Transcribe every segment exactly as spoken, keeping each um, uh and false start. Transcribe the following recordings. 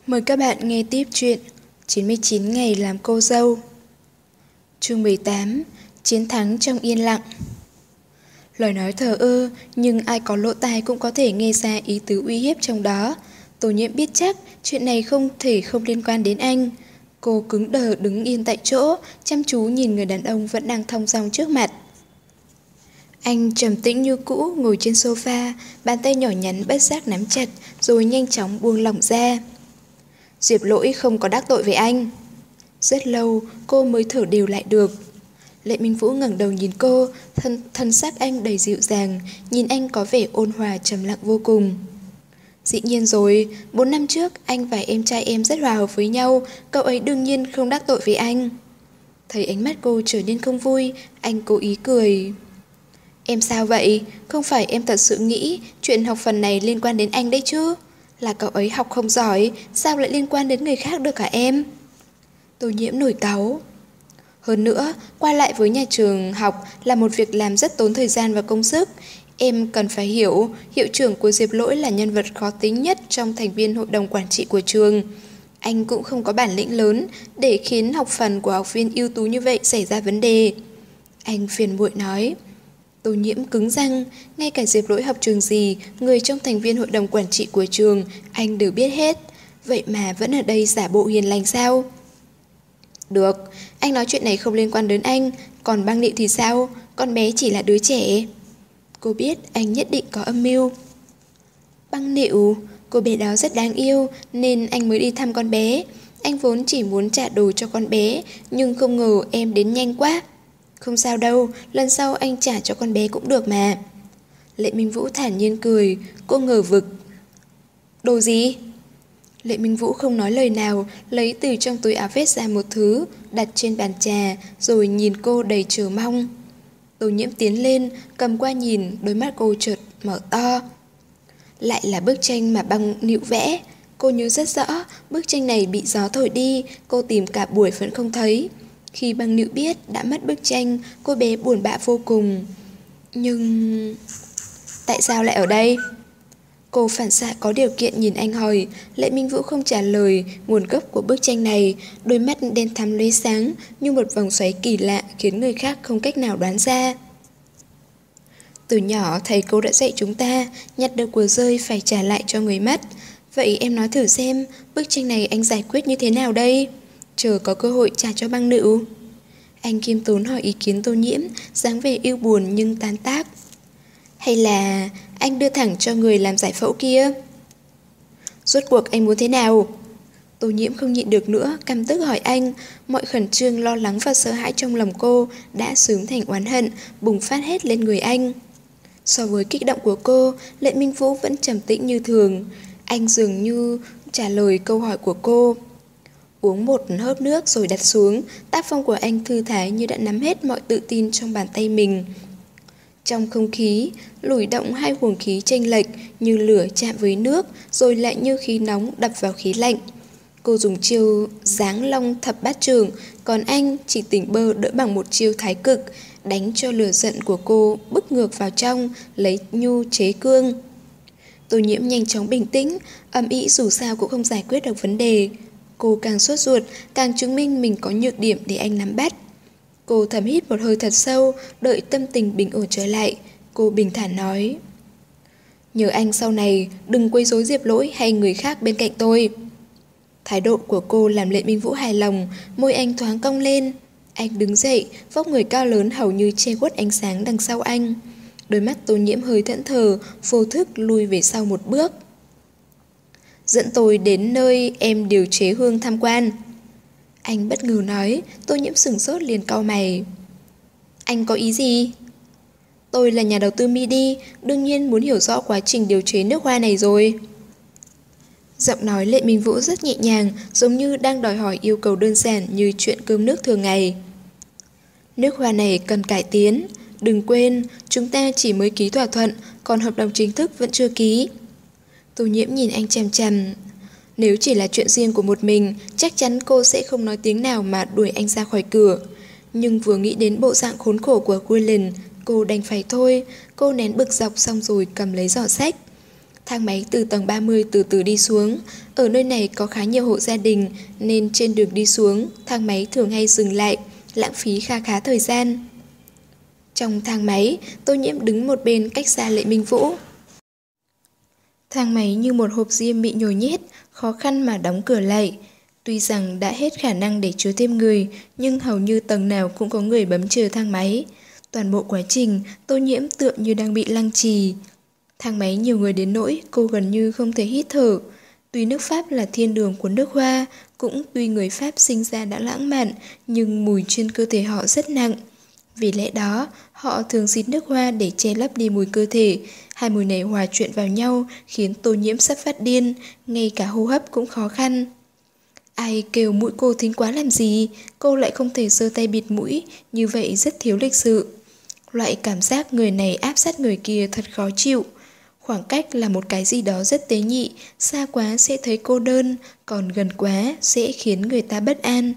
Mời các bạn nghe tiếp chuyện chín mươi chín ngày làm cô dâu. Chương mười tám. Chiến thắng trong yên lặng. Lời nói thờ ơ, nhưng ai có lỗ tai cũng có thể nghe ra ý tứ uy hiếp trong đó. Tô Nhiễm biết chắc chuyện này không thể không liên quan đến anh. Cô cứng đờ đứng yên tại chỗ, chăm chú nhìn người đàn ông vẫn đang thong dong trước mặt. Anh trầm tĩnh như cũ ngồi trên sofa, bàn tay nhỏ nhắn bất giác nắm chặt rồi nhanh chóng buông lỏng ra. Diệp Lỗi không có đắc tội với anh. Rất lâu cô mới thở đều lại được. Lệ Minh Vũ ngẩng đầu nhìn cô, thân, thân sắc anh đầy dịu dàng, nhìn anh có vẻ ôn hòa trầm lặng vô cùng. Dĩ nhiên rồi, bốn năm trước anh và em trai em rất hòa hợp với nhau, cậu ấy đương nhiên không đắc tội với anh. Thấy ánh mắt cô trở nên không vui, anh cố ý cười. Em sao vậy? Không phải em thật sự nghĩ chuyện học phần này liên quan đến anh đấy chứ? Là cậu ấy học không giỏi, sao lại liên quan đến người khác được hả em? Tô Nhiễm nổi cáu. Hơn nữa, qua lại với nhà trường học là một việc làm rất tốn thời gian và công sức. Em cần phải hiểu, hiệu trưởng của Diệp Lỗi là nhân vật khó tính nhất trong thành viên hội đồng quản trị của trường. Anh cũng không có bản lĩnh lớn để khiến học phần của học viên ưu tú như vậy xảy ra vấn đề. Anh phiền muội nói. Tô Nhiễm cứng răng, ngay cả Diệp Lỗi học trường gì, người trong thành viên hội đồng quản trị của trường, anh đều biết hết. Vậy mà vẫn ở đây giả bộ hiền lành sao? Được, anh nói chuyện này không liên quan đến anh, còn Băng Nịu thì sao? Con bé chỉ là đứa trẻ. Cô biết anh nhất định có âm mưu. Băng Nịu, cô bé đó rất đáng yêu nên anh mới đi thăm con bé. Anh vốn chỉ muốn trả đồ cho con bé, nhưng không ngờ em đến nhanh quá. Không sao đâu, lần sau anh trả cho con bé cũng được mà. Lệ Minh Vũ thản nhiên cười, cô ngờ vực. Đồ gì? Lệ Minh Vũ không nói lời nào, lấy từ trong túi áo vest ra một thứ, đặt trên bàn trà, rồi nhìn cô đầy chờ mong. Tô Nhiễm tiến lên, cầm qua nhìn, đôi mắt cô chợt mở to. Lại là bức tranh mà Băng Nịu vẽ. Cô nhớ rất rõ, bức tranh này bị gió thổi đi, cô tìm cả buổi vẫn không thấy. Khi Băng Nịu biết đã mất bức tranh, cô bé buồn bã vô cùng. Nhưng... tại sao lại ở đây? Cô phản xạ có điều kiện nhìn anh hỏi. Lệ Minh Vũ không trả lời nguồn gốc của bức tranh này. Đôi mắt đen thắm lóe sáng như một vòng xoáy kỳ lạ khiến người khác không cách nào đoán ra. Từ nhỏ thầy cô đã dạy chúng ta nhặt được của rơi phải trả lại cho người mất. Vậy em nói thử xem bức tranh này anh giải quyết như thế nào đây? Chờ có cơ hội trả cho Băng Nịu. Anh khiêm tốn hỏi ý kiến Tô Nhiễm, dáng vẻ yêu buồn nhưng tán tác. Hay là anh đưa thẳng cho người làm giải phẫu kia? Rốt cuộc anh muốn thế nào? Tô Nhiễm không nhịn được nữa, căm tức hỏi anh. Mọi khẩn trương, lo lắng và sợ hãi trong lòng cô đã sướng thành oán hận, bùng phát hết lên người anh. So với kích động của cô, Lệ Minh Vũ vẫn trầm tĩnh như thường. Anh dường như trả lời câu hỏi của cô. Uống một hớp nước rồi đặt xuống, tác phong của anh thư thái như đã nắm hết mọi tự tin trong bàn tay mình. Trong không khí, lùi động hai luồng khí chênh lệch như lửa chạm với nước, rồi lại như khí nóng đập vào khí lạnh. Cô dùng chiêu giáng long thập bát trường, còn anh chỉ tỉnh bơ đỡ bằng một chiêu thái cực, đánh cho lửa giận của cô bức ngược vào trong, lấy nhu chế cương. Tô Nhiễm nhanh chóng bình tĩnh, ầm ĩ dù sao cũng không giải quyết được vấn đề. Cô càng sốt ruột, càng chứng minh mình có nhược điểm để anh nắm bắt. Cô thầm hít một hơi thật sâu, đợi tâm tình bình ổn trở lại. Cô bình thản nói. Nhờ anh sau này đừng quấy rối Diệp Lỗi hay người khác bên cạnh tôi. Thái độ của cô làm Lệ Minh Vũ hài lòng, môi anh thoáng cong lên. Anh đứng dậy, vóc người cao lớn hầu như che khuất ánh sáng đằng sau anh. Đôi mắt Tô Nhiễm hơi thẫn thờ, vô thức lùi về sau một bước. Dẫn tôi đến nơi em điều chế hương tham quan. Anh bất ngờ nói. Tô Nhiễm sửng sốt liền cau mày. Anh có ý gì? Tôi là nhà đầu tư midi, đương nhiên muốn hiểu rõ quá trình điều chế nước hoa này rồi. Giọng nói Lệ Minh Vũ rất nhẹ nhàng, giống như đang đòi hỏi yêu cầu đơn giản như chuyện cơm nước thường ngày. Nước hoa này cần cải tiến. Đừng quên, chúng ta chỉ mới ký thỏa thuận, còn hợp đồng chính thức vẫn chưa ký. Tô Nhiễm nhìn anh chằm chằm. Nếu chỉ là chuyện riêng của một mình, chắc chắn cô sẽ không nói tiếng nào mà đuổi anh ra khỏi cửa. Nhưng vừa nghĩ đến bộ dạng khốn khổ của Quillen, cô đành phải thôi. Cô nén bực dọc xong rồi cầm lấy giỏ sách. Thang máy từ tầng ba mươi từ từ đi xuống. Ở nơi này có khá nhiều hộ gia đình nên trên đường đi xuống, thang máy thường hay dừng lại, lãng phí kha khá thời gian. Trong thang máy, Tô Nhiễm đứng một bên cách xa Lệ Minh Vũ. Thang máy như một hộp diêm bị nhồi nhét, khó khăn mà đóng cửa lại. Tuy rằng đã hết khả năng để chứa thêm người, nhưng hầu như tầng nào cũng có người bấm chờ thang máy. Toàn bộ quá trình, Tô Nhiễm tựa như đang bị lăng trì. Thang máy nhiều người đến nỗi cô gần như không thể hít thở. Tuy nước Pháp là thiên đường của nước Hoa, cũng tuy người Pháp sinh ra đã lãng mạn, nhưng mùi trên cơ thể họ rất nặng. Vì lẽ đó, họ thường xịt nước Hoa để che lấp đi mùi cơ thể. Hai mùi này hòa trộn vào nhau khiến Tô Nhiễm sắp phát điên, ngay cả hô hấp cũng khó khăn. Ai kêu mũi cô thính quá làm gì, cô lại không thể giơ tay bịt mũi, như vậy rất thiếu lịch sự. Loại cảm giác người này áp sát người kia thật khó chịu. Khoảng cách là một cái gì đó rất tế nhị, xa quá sẽ thấy cô đơn, còn gần quá sẽ khiến người ta bất an.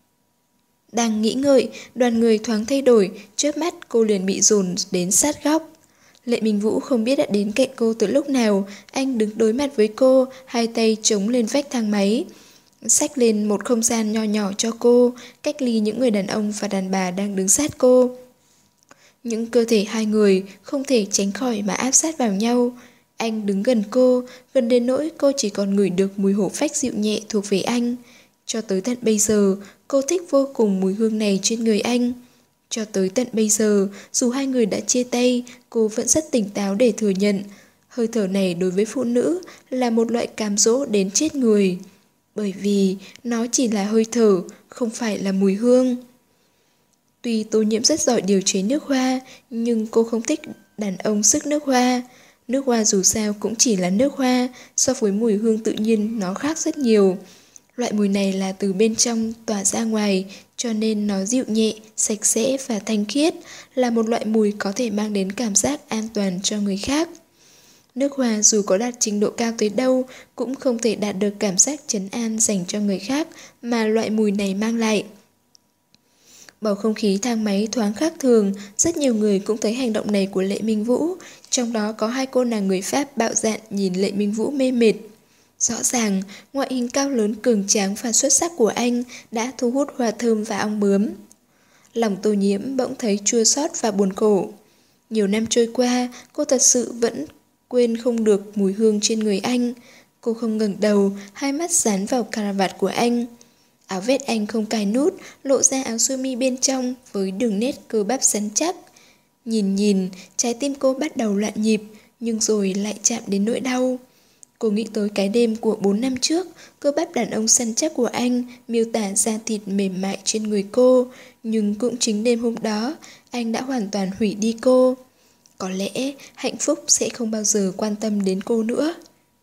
Đang nghĩ ngợi, đoàn người thoáng thay đổi, chớp mắt cô liền bị dồn đến sát góc. Lệ Minh Vũ không biết đã đến cạnh cô từ lúc nào, anh đứng đối mặt với cô, hai tay chống lên vách thang máy. Xách lên một không gian nho nhỏ cho cô, cách ly những người đàn ông và đàn bà đang đứng sát cô. Những cơ thể hai người không thể tránh khỏi mà áp sát vào nhau. Anh đứng gần cô, gần đến nỗi cô chỉ còn ngửi được mùi hổ phách dịu nhẹ thuộc về anh. Cho tới tận bây giờ, cô thích vô cùng mùi hương này trên người anh. Cho tới tận bây giờ, dù hai người đã chia tay, cô vẫn rất tỉnh táo để thừa nhận. Hơi thở này đối với phụ nữ là một loại cám dỗ đến chết người. Bởi vì nó chỉ là hơi thở, không phải là mùi hương. Tuy Tô Nhiễm rất giỏi điều chế nước hoa, nhưng cô không thích đàn ông sức nước hoa. Nước hoa dù sao cũng chỉ là nước hoa, so với mùi hương tự nhiên nó khác rất nhiều. Loại mùi này là từ bên trong tỏa ra ngoài, cho nên nó dịu nhẹ, sạch sẽ và thanh khiết, là một loại mùi có thể mang đến cảm giác an toàn cho người khác. Nước hoa dù có đạt trình độ cao tới đâu, cũng không thể đạt được cảm giác trấn an dành cho người khác mà loại mùi này mang lại. Bầu không khí thang máy thoáng khác thường, rất nhiều người cũng thấy hành động này của Lệ Minh Vũ, trong đó có hai cô nàng người Pháp bạo dạn nhìn Lệ Minh Vũ mê mệt. Rõ ràng, ngoại hình cao lớn cường tráng và xuất sắc của anh đã thu hút hoa thơm và ong bướm. Lòng Tô Nhiễm bỗng thấy chua xót và buồn khổ. Nhiều năm trôi qua, cô thật sự vẫn quên không được mùi hương trên người anh. Cô không ngẩng đầu, hai mắt dán vào caravat của anh. Áo vest anh không cài nút, lộ ra áo sơ mi bên trong với đường nét cơ bắp rắn chắc. Nhìn nhìn, trái tim cô bắt đầu loạn nhịp, nhưng rồi lại chạm đến nỗi đau. Cô nghĩ tới cái đêm của bốn năm trước, cơ bắp đàn ông săn chắc của anh miêu tả da thịt mềm mại trên người cô, nhưng cũng chính đêm hôm đó, anh đã hoàn toàn hủy đi cô. Có lẽ hạnh phúc sẽ không bao giờ quan tâm đến cô nữa.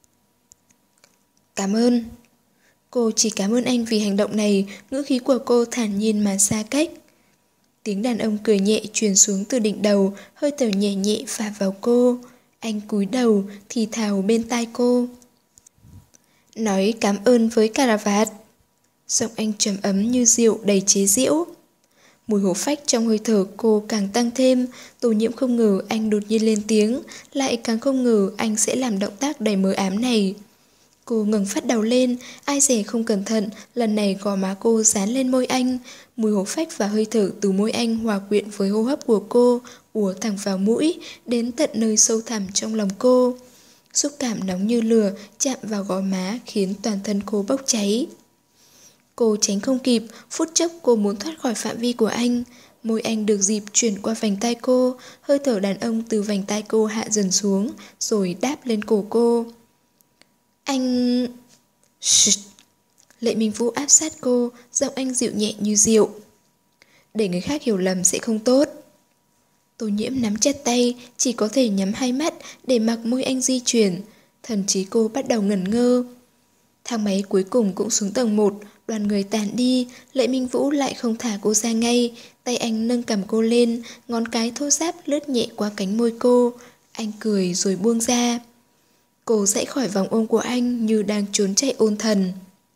Cảm ơn. Cô chỉ cảm ơn anh vì hành động này, ngữ khí của cô thản nhiên mà xa cách. Tiếng đàn ông cười nhẹ truyền xuống từ đỉnh đầu, hơi thở nhẹ nhẹ phả vào cô. Anh cúi đầu, thì thào bên tai cô. Nói cảm ơn với caravat. Giọng anh trầm ấm như rượu đầy chế giễu. Mùi hổ phách trong hơi thở cô càng tăng thêm. Tô Nhiễm không ngờ anh đột nhiên lên tiếng, lại càng không ngờ anh sẽ làm động tác đầy mờ ám này. Cô ngẩng phát đầu lên, ai dè không cẩn thận, lần này gò má cô dán lên môi anh. Mùi hổ phách và hơi thở từ môi anh hòa quyện với hô hấp của cô, ùa thẳng vào mũi, đến tận nơi sâu thẳm trong lòng cô. Xúc cảm nóng như lửa chạm vào gò má khiến toàn thân cô bốc cháy. Cô tránh không kịp, phút chốc cô muốn thoát khỏi phạm vi của anh. Môi anh được dịp chuyển qua vành tai cô, hơi thở đàn ông từ vành tai cô hạ dần xuống, rồi đáp lên cổ cô. Anh... Shit. Lệ Minh Vũ áp sát cô, giọng anh dịu nhẹ như rượu. Để người khác hiểu lầm sẽ không tốt. Tô Nhiễm nắm chặt tay, chỉ có thể nhắm hai mắt để mặc môi anh di chuyển. Thần trí cô bắt đầu ngẩn ngơ. Thang máy cuối cùng cũng xuống tầng một, đoàn người tản đi, Lệ Minh Vũ lại không thả cô ra ngay. Tay anh nâng cầm cô lên, ngón cái thô ráp lướt nhẹ qua cánh môi cô. Anh cười rồi buông ra. Cô dãy khỏi vòng ôm của anh như đang trốn chạy ôn thần.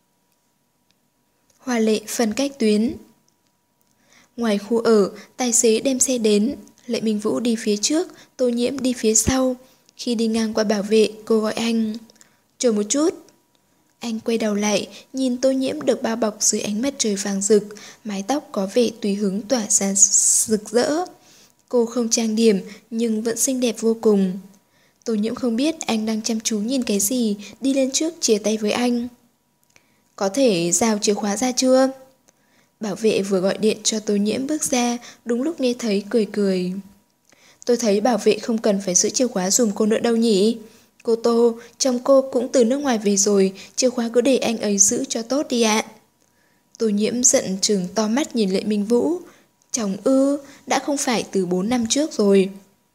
Hoa Lệ phân cách tuyến. Ngoài khu ở, tài xế đem xe đến. Lệ Minh Vũ đi phía trước, Tô Nhiễm đi phía sau. Khi đi ngang qua bảo vệ, cô gọi anh. Chờ một chút. Anh quay đầu lại, nhìn Tô Nhiễm được bao bọc dưới ánh mặt trời vàng rực, mái tóc có vẻ tùy hứng tỏa ra rực rỡ. Cô không trang điểm, nhưng vẫn xinh đẹp vô cùng. Tô Nhiễm không biết anh đang chăm chú nhìn cái gì, đi lên trước chia tay với anh. Có thể giao chìa khóa ra chưa? Bảo vệ vừa gọi điện cho Tô Nhiễm bước ra, đúng lúc nghe thấy cười cười. Tôi thấy bảo vệ không cần phải giữ chìa khóa dùm cô nữa đâu nhỉ? Cô Tô, chồng cô cũng từ nước ngoài về rồi, chìa khóa cứ để anh ấy giữ cho tốt đi ạ. Tô Nhiễm giận trừng to mắt nhìn Lệ Minh Vũ. Chồng ư, đã không phải từ bốn năm trước rồi.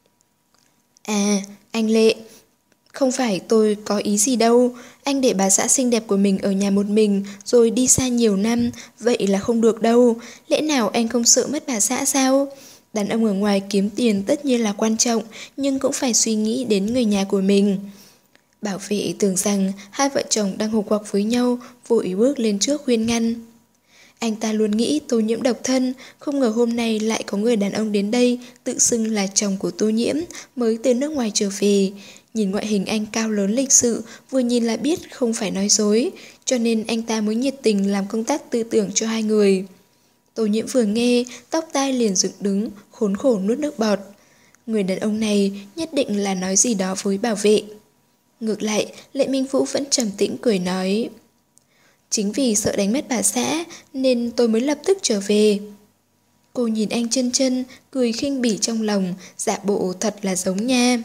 À, anh Lệ, không phải tôi có ý gì đâu. Anh để bà xã xinh đẹp của mình ở nhà một mình rồi đi xa nhiều năm, vậy là không được đâu. Lẽ nào anh không sợ mất bà xã sao? Đàn ông ở ngoài kiếm tiền tất nhiên là quan trọng, nhưng cũng phải suy nghĩ đến người nhà của mình. Bảo vệ tưởng rằng hai vợ chồng đang hục hoặc với nhau, vội bước lên trước khuyên ngăn. Anh ta luôn nghĩ Tô Nhiễm độc thân, không ngờ hôm nay lại có người đàn ông đến đây tự xưng là chồng của Tô Nhiễm mới từ nước ngoài trở về. Nhìn ngoại hình anh cao lớn lịch sự, vừa nhìn là biết không phải nói dối, cho nên anh ta mới nhiệt tình làm công tác tư tưởng cho hai người. Tô Nhiễm vừa nghe, tóc tai liền dựng đứng, khốn khổ nuốt nước bọt. Người đàn ông này nhất định là nói gì đó với bảo vệ. Ngược lại, Lệ Minh Vũ vẫn trầm tĩnh cười nói. Chính vì sợ đánh mất bà xã nên tôi mới lập tức trở về. Cô nhìn anh chân chân, cười khinh bỉ trong lòng, dạ bộ thật là giống nha.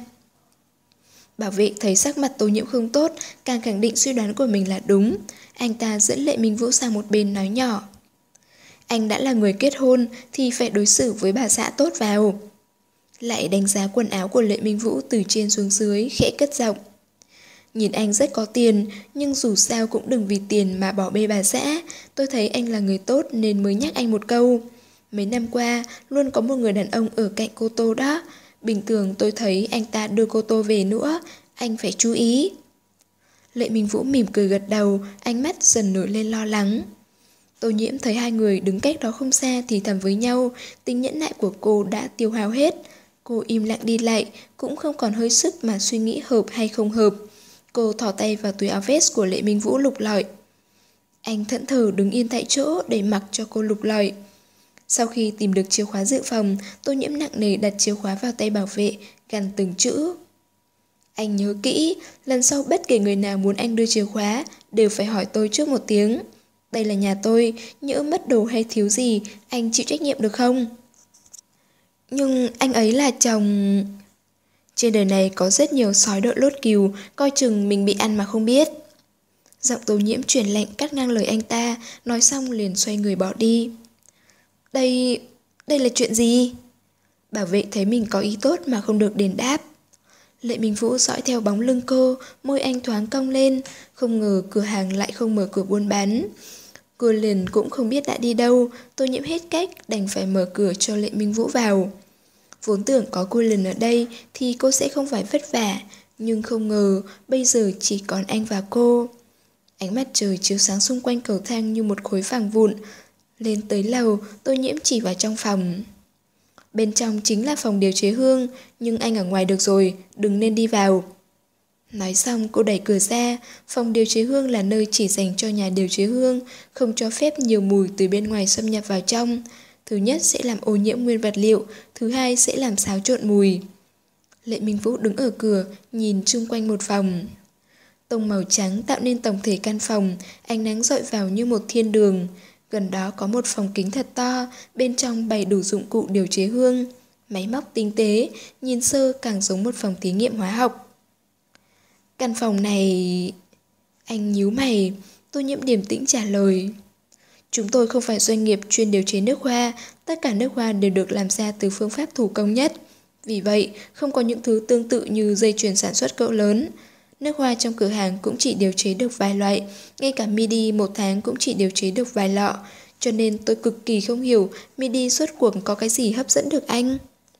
Bảo vệ thấy sắc mặt Tô Nhiễm không tốt, càng khẳng định suy đoán của mình là đúng. Anh ta dẫn Lệ Minh Vũ sang một bên nói nhỏ. Anh đã là người kết hôn thì phải đối xử với bà xã tốt vào. Lại đánh giá quần áo của Lệ Minh Vũ từ trên xuống dưới, khẽ cất giọng. Nhìn anh rất có tiền, nhưng dù sao cũng đừng vì tiền mà bỏ bê bà xã. Tôi thấy anh là người tốt nên mới nhắc anh một câu. Mấy năm qua, luôn có một người đàn ông ở cạnh cô Tô đó. Bình thường tôi thấy anh ta đưa cô Tô về nữa, anh phải chú ý. Lệ Minh Vũ mỉm cười gật đầu, ánh mắt dần nổi lên lo lắng. Tô Nhiễm thấy hai người đứng cách đó không xa thì thầm với nhau, tính nhẫn nại của cô đã tiêu hao hết. Cô im lặng đi lại, cũng không còn hơi sức mà suy nghĩ hợp hay không hợp. Cô thò tay vào túi áo vest của Lệ Minh Vũ lục lọi. Anh thẫn thờ đứng yên tại chỗ để mặc cho cô lục lọi. Sau khi tìm được chìa khóa dự phòng, Tô Nhiễm nặng nề đặt chìa khóa vào tay bảo vệ, gằn từng chữ. Anh nhớ kỹ, lần sau bất kể người nào muốn anh đưa chìa khóa, đều phải hỏi tôi trước một tiếng. Đây là nhà tôi, nhỡ mất đồ hay thiếu gì, anh chịu trách nhiệm được không? Nhưng anh ấy là chồng... Trên đời này có rất nhiều sói đội lốt cừu, coi chừng mình bị ăn mà không biết. Giọng Tô Nhiễm chuyển lạnh cắt ngang lời anh ta, nói xong liền xoay người bỏ đi. Đây... đây là chuyện gì? Bảo vệ thấy mình có ý tốt mà không được đền đáp. Lệ Minh Vũ dõi theo bóng lưng cô, môi anh thoáng cong lên, không ngờ cửa hàng lại không mở cửa buôn bán. Cô liền cũng không biết đã đi đâu, Tô Nhiễm hết cách đành phải mở cửa cho Lệ Minh Vũ vào. Vốn tưởng có cô lần ở đây thì cô sẽ không phải vất vả, nhưng không ngờ bây giờ chỉ còn anh và cô. Ánh mặt trời chiếu sáng xung quanh cầu thang như một khối vàng vụn. Lên tới lầu, Tô Nhiễm chỉ vào trong phòng. Bên trong chính là phòng điều chế hương, nhưng anh ở ngoài được rồi, đừng nên đi vào. Nói xong cô đẩy cửa ra, phòng điều chế hương là nơi chỉ dành cho nhà điều chế hương, không cho phép nhiều mùi từ bên ngoài xâm nhập vào trong. Thứ nhất sẽ làm ô nhiễm nguyên vật liệu, thứ hai sẽ làm xáo trộn mùi. Lệ Minh Vũ đứng ở cửa, nhìn chung quanh một phòng. Tông màu trắng tạo nên tổng thể căn phòng, ánh nắng dọi vào như một thiên đường. Gần đó có một phòng kính thật to, bên trong bày đủ dụng cụ điều chế hương. Máy móc tinh tế, nhìn sơ càng giống một phòng thí nghiệm hóa học. Căn phòng này... Anh nhíu mày, Tô Nhiễm điềm tĩnh trả lời. Chúng tôi không phải doanh nghiệp chuyên điều chế nước hoa, tất cả nước hoa đều được làm ra từ phương pháp thủ công nhất. Vì vậy, không có những thứ tương tự như dây chuyền sản xuất cỡ lớn. Nước hoa trong cửa hàng cũng chỉ điều chế được vài loại, ngay cả midi một tháng cũng chỉ điều chế được vài lọ. Cho nên tôi cực kỳ không hiểu midi suốt cuộc có cái gì hấp dẫn được anh.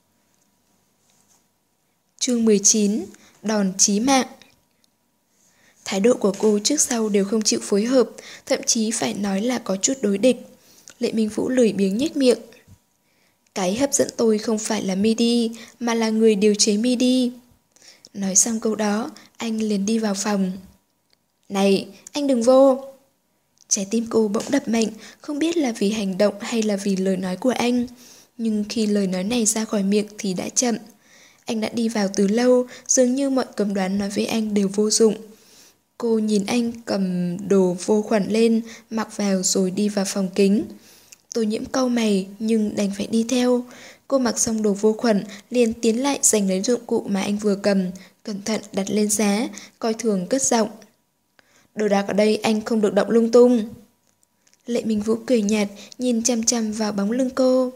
Chương mười chín. Đòn chí mạng. Thái độ của cô trước sau đều không chịu phối hợp, thậm chí phải nói là có chút đối địch. Lệ Minh Vũ lười biếng nhếch miệng. Cái hấp dẫn tôi không phải là midi, mà là người điều chế midi. Nói xong câu đó, anh liền đi vào phòng. Này, anh đừng vô! Trái tim cô bỗng đập mạnh, không biết là vì hành động hay là vì lời nói của anh. Nhưng khi lời nói này ra khỏi miệng thì đã chậm. Anh đã đi vào từ lâu, dường như mọi cấm đoán nói với anh đều vô dụng. Cô nhìn anh cầm đồ vô khuẩn lên, mặc vào rồi đi vào phòng kính. Tô Nhiễm cau mày nhưng đành phải đi theo. Cô mặc xong đồ vô khuẩn, liền tiến lại giành lấy dụng cụ mà anh vừa cầm, cẩn thận đặt lên giá, coi thường cất giọng. Đồ đạc ở đây anh không được động lung tung. Lệ Minh Vũ cười nhạt, nhìn chăm chăm vào bóng lưng cô.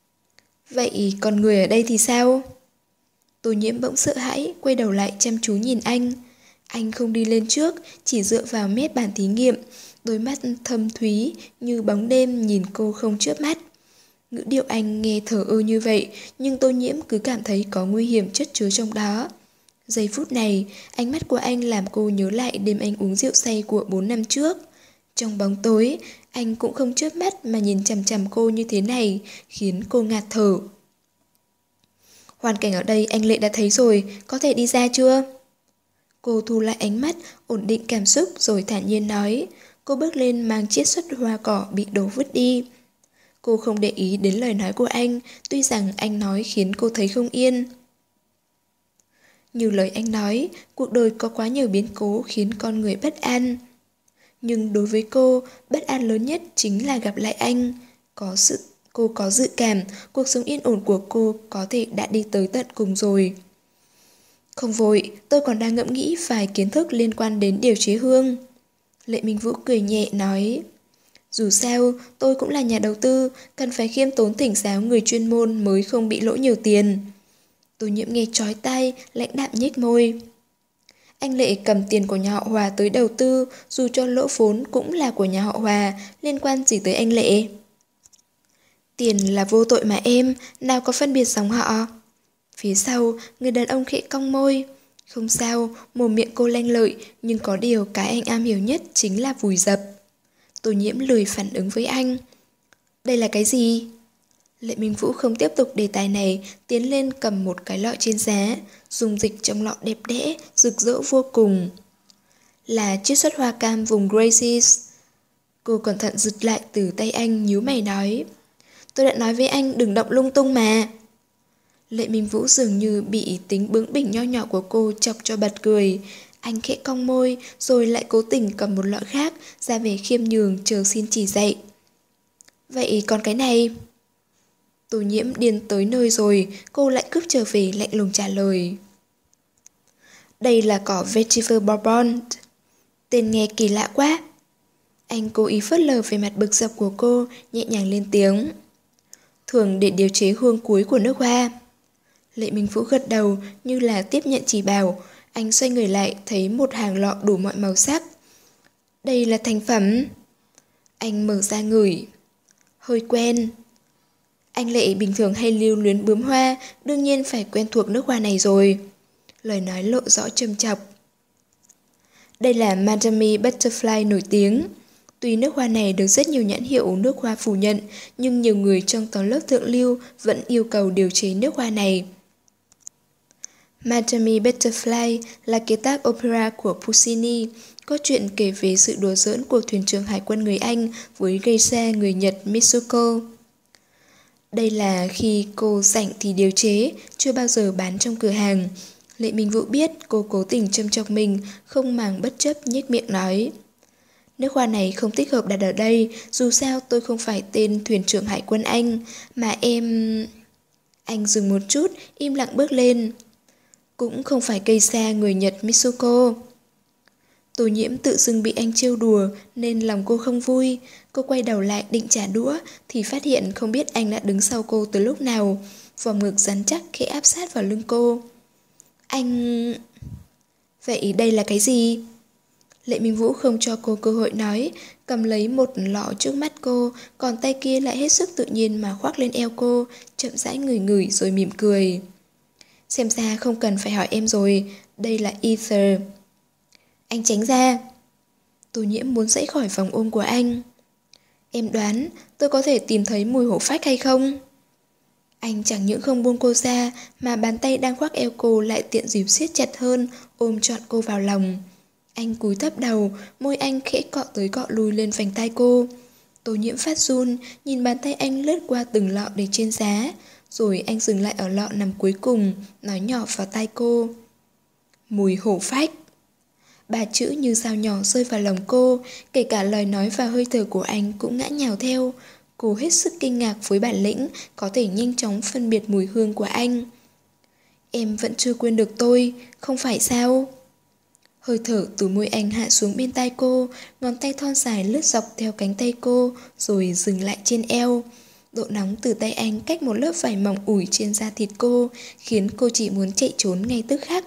Vậy còn người ở đây thì sao? Tô Nhiễm bỗng sợ hãi, quay đầu lại chăm chú nhìn anh. Anh không đi lên trước, chỉ dựa vào mép bàn thí nghiệm, đôi mắt thâm thúy như bóng đêm nhìn cô không chớp mắt. Ngữ điệu anh nghe thờ ơ như vậy, nhưng Tô Nhiễm cứ cảm thấy có nguy hiểm chất chứa trong đó. Giây phút này, ánh mắt của anh làm cô nhớ lại đêm anh uống rượu say của bốn năm trước. Trong bóng tối, anh cũng không chớp mắt mà nhìn chằm chằm cô như thế này, khiến cô ngạt thở. Hoàn cảnh ở đây anh Lệ đã thấy rồi, có thể đi ra chưa? Cô thu lại ánh mắt, ổn định cảm xúc rồi thản nhiên nói. Cô bước lên mang chiết xuất hoa cỏ bị đổ vứt đi. Cô không để ý đến lời nói của anh, tuy rằng anh nói khiến cô thấy không yên. Như lời anh nói, cuộc đời có quá nhiều biến cố khiến con người bất an. Nhưng đối với cô, bất an lớn nhất chính là gặp lại anh. Có sự, cô có dự cảm, cuộc sống yên ổn của cô có thể đã đi tới tận cùng rồi. Không vội, tôi còn đang ngẫm nghĩ vài kiến thức liên quan đến điều chế hương. Lệ Minh Vũ cười nhẹ nói. Dù sao, tôi cũng là nhà đầu tư, cần phải khiêm tốn thỉnh giáo người chuyên môn mới không bị lỗ nhiều tiền. Tô Nhiễm nghe chói tai, lãnh đạm nhếch môi. Anh Lệ cầm tiền của nhà họ Hòa tới đầu tư, dù cho lỗ vốn cũng là của nhà họ Hòa, liên quan gì tới anh Lệ? Tiền là vô tội mà em, nào có phân biệt dòng họ. Phía sau, người đàn ông khẽ cong môi. Không sao, mồm miệng cô lanh lợi, nhưng có điều cái anh am hiểu nhất chính là vùi dập. Tô Nhiễm lười phản ứng với anh. Đây là cái gì? Lệ Minh Vũ không tiếp tục đề tài này, tiến lên cầm một cái lọ trên giá, dung dịch trong lọ đẹp đẽ, rực rỡ vô cùng. Là chiết xuất hoa cam vùng Gracies. Cô cẩn thận giật lại từ tay anh, nhíu mày nói. Tôi đã nói với anh đừng động lung tung mà. Lệ Minh Vũ dường như bị tính bướng bỉnh nho nhỏ của cô chọc cho bật cười. Anh khẽ cong môi, rồi lại cố tình cầm một lọ khác, ra vẻ khiêm nhường chờ xin chỉ dạy. Vậy còn cái này? Tô Nhiễm điên tới nơi rồi, cô lại cướp trở về lạnh lùng trả lời. Đây là cỏ Vetiver Bourbon. Tên nghe kỳ lạ quá. Anh cố ý phớt lờ về mặt bực dọc của cô, nhẹ nhàng lên tiếng. Thường để điều chế hương cuối của nước hoa. Lệ Minh Vũ gật đầu như là tiếp nhận chỉ bảo. Anh xoay người lại thấy một hàng lọ đủ mọi màu sắc. Đây là thành phẩm. Anh mở ra ngửi. Hơi quen. Anh Lệ bình thường hay lưu luyến bướm hoa, đương nhiên phải quen thuộc nước hoa này rồi. Lời nói lộ rõ châm chọc. Đây là Madame Butterfly nổi tiếng. Tuy nước hoa này được rất nhiều nhãn hiệu nước hoa phủ nhận, nhưng nhiều người trong tầng lớp thượng lưu vẫn yêu cầu điều chế nước hoa này. Madame Butterfly là kiệt tác opera của Puccini, có chuyện kể về sự đùa giỡn của thuyền trưởng hải quân người Anh với geisha người Nhật Mitsuko. Đây là khi cô rảnh thì điều chế, chưa bao giờ bán trong cửa hàng. Lệ Minh Vũ biết cô cố tình châm chọc mình, không màng bất chấp nhếch miệng nói. Nước hoa này không thích hợp đặt ở đây, dù sao tôi không phải tên thuyền trưởng hải quân Anh, mà em... Anh dừng một chút, im lặng bước lên. Cũng không phải cây xa người Nhật Mitsuko. Tô Nhiễm tự dưng bị anh trêu đùa nên lòng cô không vui. Cô quay đầu lại định trả đũa thì phát hiện không biết anh đã đứng sau cô từ lúc nào. Vòng ngực rắn chắc khẽ áp sát vào lưng cô. Anh... Vậy đây là cái gì? Lệ Minh Vũ không cho cô cơ hội nói, cầm lấy một lọ trước mắt cô, còn tay kia lại hết sức tự nhiên mà khoác lên eo cô, chậm rãi ngửi ngửi rồi mỉm cười. Xem ra không cần phải hỏi em rồi, đây là ether. Anh tránh ra. Tô Nhiễm muốn dãy khỏi vòng ôm của anh. Em đoán tôi có thể tìm thấy mùi hổ phách hay không? Anh chẳng những không buông cô ra, mà bàn tay đang khoác eo cô lại tiện dịp siết chặt hơn, ôm trọn cô vào lòng. Anh cúi thấp đầu, môi anh khẽ cọ tới cọ lui lên vành tai cô. Tô Nhiễm phát run, nhìn bàn tay anh lướt qua từng lọ để trên giá, rồi anh dừng lại ở lọ nằm cuối cùng, nói nhỏ vào tai cô. Mùi hổ phách. Ba chữ như dao nhỏ rơi vào lòng cô, kể cả lời nói và hơi thở của anh cũng ngã nhào theo. Cô hết sức kinh ngạc với bản lĩnh có thể nhanh chóng phân biệt mùi hương của anh. Em vẫn chưa quên được tôi, không phải sao? Hơi thở từ môi anh hạ xuống bên tai cô, ngón tay thon dài lướt dọc theo cánh tay cô, rồi dừng lại trên eo. Độ nóng từ tay anh cách một lớp vải mỏng ủi trên da thịt cô, khiến cô chỉ muốn chạy trốn ngay tức khắc.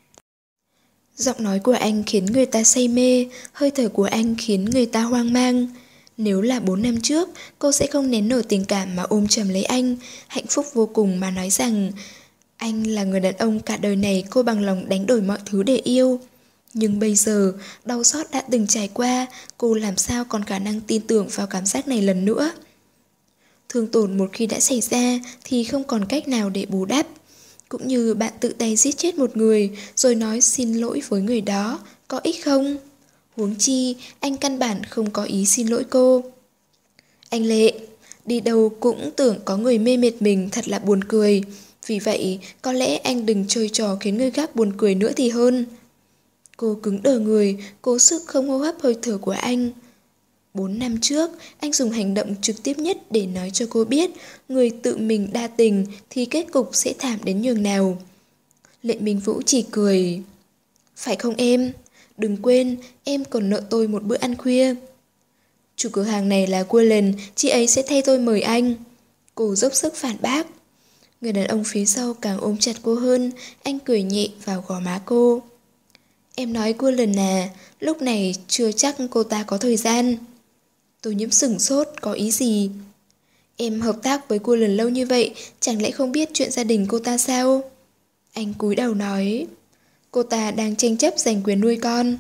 Giọng nói của anh khiến người ta say mê, hơi thở của anh khiến người ta hoang mang. Nếu là bốn năm trước, cô sẽ không nén nổi tình cảm mà ôm chầm lấy anh, hạnh phúc vô cùng mà nói rằng anh là người đàn ông cả đời này cô bằng lòng đánh đổi mọi thứ để yêu. Nhưng bây giờ, đau xót đã từng trải qua, cô làm sao còn khả năng tin tưởng vào cảm giác này lần nữa. Thương tổn một khi đã xảy ra thì không còn cách nào để bù đắp. Cũng như bạn tự tay giết chết một người rồi nói xin lỗi với người đó, có ích không? Huống chi, anh căn bản không có ý xin lỗi cô. Anh Lệ, đi đâu cũng tưởng có người mê mệt mình thật là buồn cười. Vì vậy, có lẽ anh đừng chơi trò khiến người khác buồn cười nữa thì hơn. Cô cứng đờ người, cố sức không hô hấp hơi thở của anh. Bốn năm trước, anh dùng hành động trực tiếp nhất để nói cho cô biết người tự mình đa tình thì kết cục sẽ thảm đến nhường nào. Lệ Minh Vũ chỉ cười. Phải không em? Đừng quên, em còn nợ tôi một bữa ăn khuya. Chủ cửa hàng này là Quillen, chị ấy sẽ thay tôi mời anh. Cô dốc sức phản bác. Người đàn ông phía sau càng ôm chặt cô hơn, anh cười nhẹ vào gò má cô. Em nói Quillen à, lúc này chưa chắc cô ta có thời gian. Tô Nhiễm sửng sốt, có ý gì? Em hợp tác với Quillen lâu như vậy, chẳng lẽ không biết chuyện gia đình cô ta sao? Anh cúi đầu nói. Cô ta đang tranh chấp giành quyền nuôi con.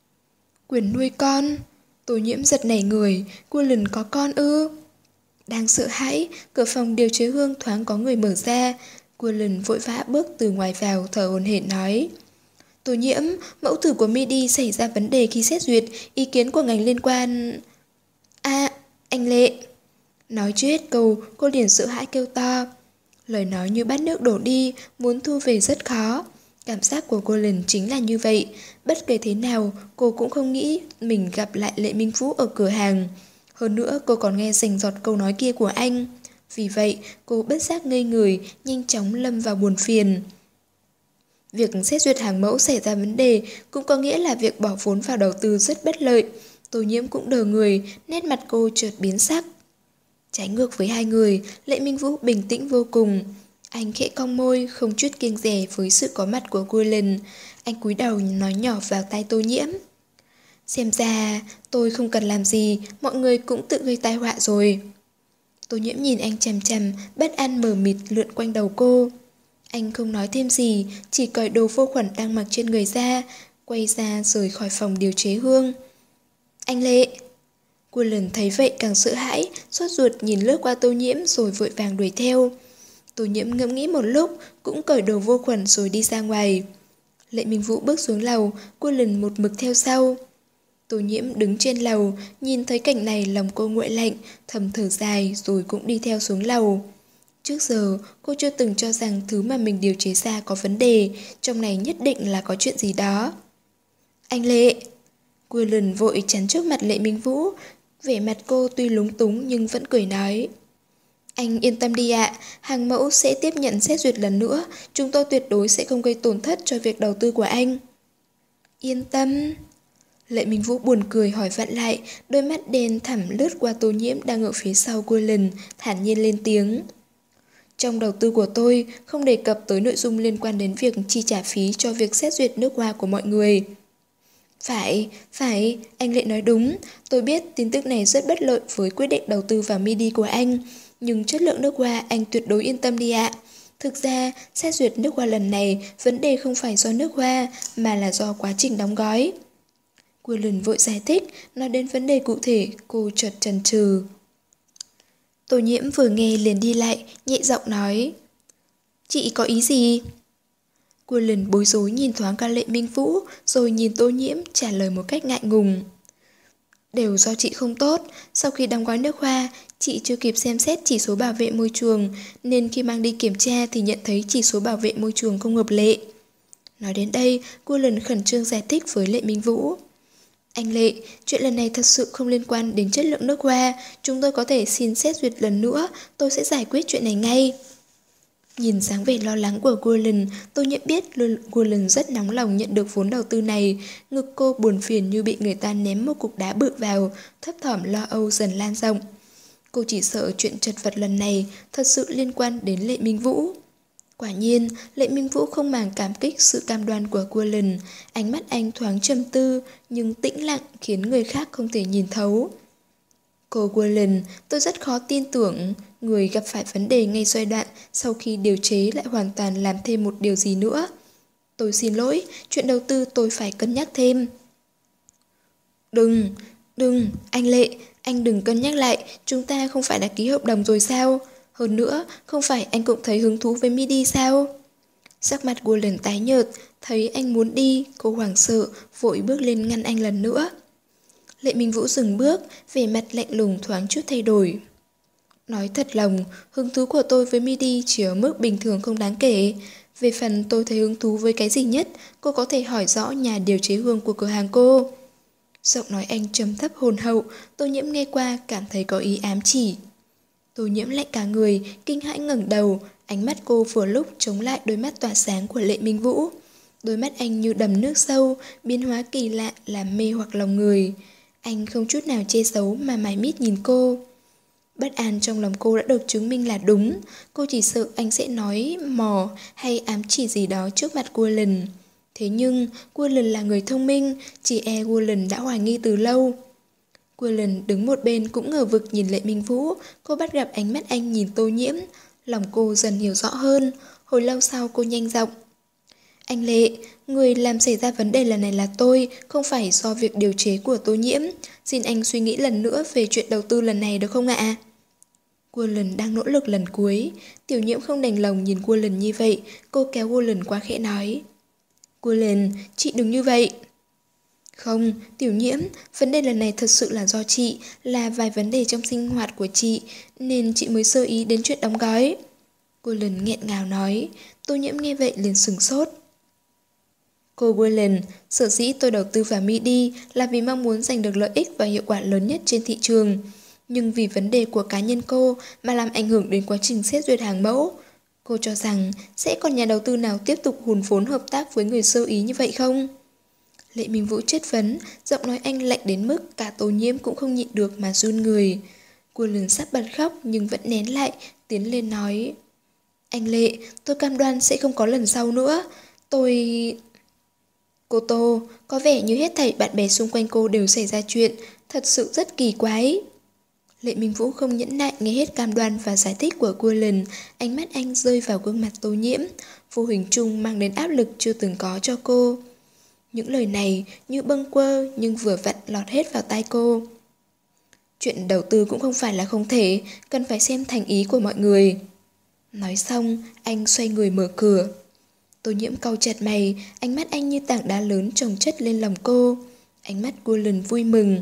Quyền nuôi con? Tô Nhiễm giật nảy người, Quillen có con ư? Đang sợ hãi, cửa phòng điều chế hương thoáng có người mở ra. Quillen vội vã bước từ ngoài vào, thở hổn hển nói. Tô Nhiễm, mẫu thử của Midi xảy ra vấn đề khi xét duyệt, ý kiến của ngành liên quan... À, anh Lệ. Nói chưa hết câu, cô liền sợ hãi kêu to. Lời nói như bát nước đổ đi, muốn thu về rất khó. Cảm giác của cô lần chính là như vậy. Bất kể thế nào, cô cũng không nghĩ mình gặp lại Lệ Minh Vũ ở cửa hàng. Hơn nữa, cô còn nghe rành rọt câu nói kia của anh. Vì vậy, cô bất giác ngây người, nhanh chóng lâm vào buồn phiền. Việc xét duyệt hàng mẫu xảy ra vấn đề cũng có nghĩa là việc bỏ vốn vào đầu tư rất bất lợi. Tô Nhiễm cũng đờ người, nét mặt cô chợt biến sắc. Trái ngược với hai người, Lệ Minh Vũ bình tĩnh vô cùng. Anh khẽ cong môi, không chút kiêng dè với sự có mặt của Quillen. Anh cúi đầu nói nhỏ vào tai Tô Nhiễm. Xem ra, tôi không cần làm gì, mọi người cũng tự gây tai họa rồi. Tô Nhiễm nhìn anh chằm chằm, bất an mờ mịt lượn quanh đầu cô. Anh không nói thêm gì, chỉ cởi đồ vô khuẩn đang mặc trên người ra, quay ra rời khỏi phòng điều chế hương. Anh Lệ! Quillen thấy vậy càng sợ hãi, sốt ruột nhìn lướt qua Tô Nhiễm rồi vội vàng đuổi theo. Tô Nhiễm ngẫm nghĩ một lúc, cũng cởi đồ vô khuẩn rồi đi ra ngoài. Lệ Minh Vũ bước xuống lầu, Quillen một mực theo sau. Tô Nhiễm đứng trên lầu, nhìn thấy cảnh này lòng cô nguội lạnh, thầm thở dài rồi cũng đi theo xuống lầu. Trước giờ, cô chưa từng cho rằng thứ mà mình điều chế ra có vấn đề, trong này nhất định là có chuyện gì đó. Anh Lệ! Quillen vội chắn trước mặt Lệ Minh Vũ, vẻ mặt cô tuy lúng túng nhưng vẫn cười nói. Anh yên tâm đi ạ, hàng mẫu sẽ tiếp nhận xét duyệt lần nữa, chúng tôi tuyệt đối sẽ không gây tổn thất cho việc đầu tư của anh. Yên tâm... Lệ Minh Vũ buồn cười hỏi vặn lại, đôi mắt đen thẳm lướt qua Tô Nhiễm đang ở phía sau Quillen, thản nhiên lên tiếng. Trong đầu tư của tôi không đề cập tới nội dung liên quan đến việc chi trả phí cho việc xét duyệt nước hoa của mọi người. Phải, phải, anh Lệ nói đúng. Tôi biết tin tức này rất bất lợi với quyết định đầu tư vào Midi của anh. Nhưng chất lượng nước hoa anh tuyệt đối yên tâm đi ạ. Thực ra, xét duyệt nước hoa lần này, vấn đề không phải do nước hoa, mà là do quá trình đóng gói. Quillen vội giải thích, nói đến vấn đề cụ thể, cô chợt chần chừ. Tô Nhiễm vừa nghe liền đi lại, nhẹ giọng nói. Chị có ý gì? Cô lần bối rối nhìn thoáng qua Lệ Minh Vũ, rồi nhìn Tô Nhiễm trả lời một cách ngại ngùng. Đều do chị không tốt, sau khi đóng gói nước hoa, chị chưa kịp xem xét chỉ số bảo vệ môi trường, nên khi mang đi kiểm tra thì nhận thấy chỉ số bảo vệ môi trường không hợp lệ. Nói đến đây, cô lần khẩn trương giải thích với Lệ Minh Vũ. Anh Lệ, chuyện lần này thật sự không liên quan đến chất lượng nước hoa, chúng tôi có thể xin xét duyệt lần nữa, tôi sẽ giải quyết chuyện này ngay. Nhìn dáng vẻ lo lắng của Gulen, tôi nhận biết Gulen rất nóng lòng nhận được vốn đầu tư này. Ngực cô buồn phiền như bị người ta ném một cục đá bự vào, thấp thỏm lo âu dần lan rộng. Cô chỉ sợ chuyện chật vật lần này thật sự liên quan đến Lệ Minh Vũ. Quả nhiên, Lệ Minh Vũ không màng cảm kích sự cam đoan của Gulen. Ánh mắt anh thoáng trầm tư, nhưng tĩnh lặng khiến người khác không thể nhìn thấu. Cô Gulen, tôi rất khó tin tưởng người gặp phải vấn đề ngay giai đoạn sau khi điều chế lại hoàn toàn làm thêm một điều gì nữa. Tôi xin lỗi, chuyện đầu tư tôi phải cân nhắc thêm. Đừng, đừng, anh Lệ, anh đừng cân nhắc lại, chúng ta không phải đã ký hợp đồng rồi sao? Hơn nữa, không phải anh cũng thấy hứng thú với Midi sao? Sắc mặt Gulen tái nhợt, thấy anh muốn đi, cô hoảng sợ, vội bước lên ngăn anh lần nữa. Lệ Minh Vũ dừng bước, vẻ mặt lạnh lùng thoáng chút thay đổi. Nói thật lòng, hứng thú của tôi với Midi chỉ ở mức bình thường không đáng kể. Về phần tôi thấy hứng thú với cái gì nhất, cô có thể hỏi rõ nhà điều chế hương của cửa hàng cô. Giọng nói anh trầm thấp hồn hậu, Tô Nhiễm nghe qua cảm thấy có ý ám chỉ. Tô Nhiễm lạnh cả người, kinh hãi ngẩng đầu, ánh mắt cô vừa lúc chống lại đôi mắt tỏa sáng của Lệ Minh Vũ. Đôi mắt anh như đầm nước sâu, biến hóa kỳ lạ làm mê hoặc lòng người. Anh không chút nào che giấu mà mải mít nhìn cô. Bất an trong lòng cô đã được chứng minh là đúng. Cô chỉ sợ anh sẽ nói mò hay ám chỉ gì đó trước mặt Gulen. Thế nhưng Gulen là người thông minh, chỉ e Gulen đã hoài nghi từ lâu. Gulen đứng một bên cũng ngờ vực nhìn Lệ Minh Vũ. Cô bắt gặp ánh mắt anh nhìn Tô Nhiễm. Lòng cô dần hiểu rõ hơn. Hồi lâu sau cô nhanh giọng. Anh Lệ, người làm xảy ra vấn đề lần này là tôi, không phải do việc điều chế của Tô Nhiễm. Xin anh suy nghĩ lần nữa về chuyện đầu tư lần này được không ạ? Gulen đang nỗ lực lần cuối. Tiểu Nhiễm không đành lòng nhìn Gulen như vậy. Cô kéo Gulen qua khẽ nói. Gulen, chị đừng như vậy. Không, Tiểu Nhiễm, vấn đề lần này thật sự là do chị, là vài vấn đề trong sinh hoạt của chị, nên chị mới sơ ý đến chuyện đóng gói. Gulen nghẹn ngào nói. Tô Nhiễm nghe vậy liền sửng sốt. Cô Gulen, sở dĩ tôi đầu tư vào Midi là vì mong muốn giành được lợi ích và hiệu quả lớn nhất trên thị trường. Nhưng vì vấn đề của cá nhân cô mà làm ảnh hưởng đến quá trình xét duyệt hàng mẫu. Cô cho rằng sẽ còn nhà đầu tư nào tiếp tục hùn vốn hợp tác với người sơ ý như vậy không? Lệ Minh Vũ chất vấn, giọng nói anh lạnh đến mức cả Tô Nhiễm cũng không nhịn được mà run người. Gulen sắp bật khóc nhưng vẫn nén lại, tiến lên nói. Anh Lệ, tôi cam đoan sẽ không có lần sau nữa. Tôi... Cô Tô, có vẻ như hết thảy bạn bè xung quanh cô đều xảy ra chuyện, thật sự rất kỳ quái. Lệ Minh Vũ không nhẫn nại nghe hết cam đoan và giải thích của Gulen, ánh mắt anh rơi vào gương mặt Tô Nhiễm, vô hình chung mang đến áp lực chưa từng có cho cô. Những lời này như bâng quơ nhưng vừa vặn lọt hết vào tai cô. Chuyện đầu tư cũng không phải là không thể, cần phải xem thành ý của mọi người. Nói xong, anh xoay người mở cửa. Tô Nhiễm cau chặt mày, ánh mắt anh như tảng đá lớn chồng chất lên lòng cô. Ánh mắt Gulen vui mừng.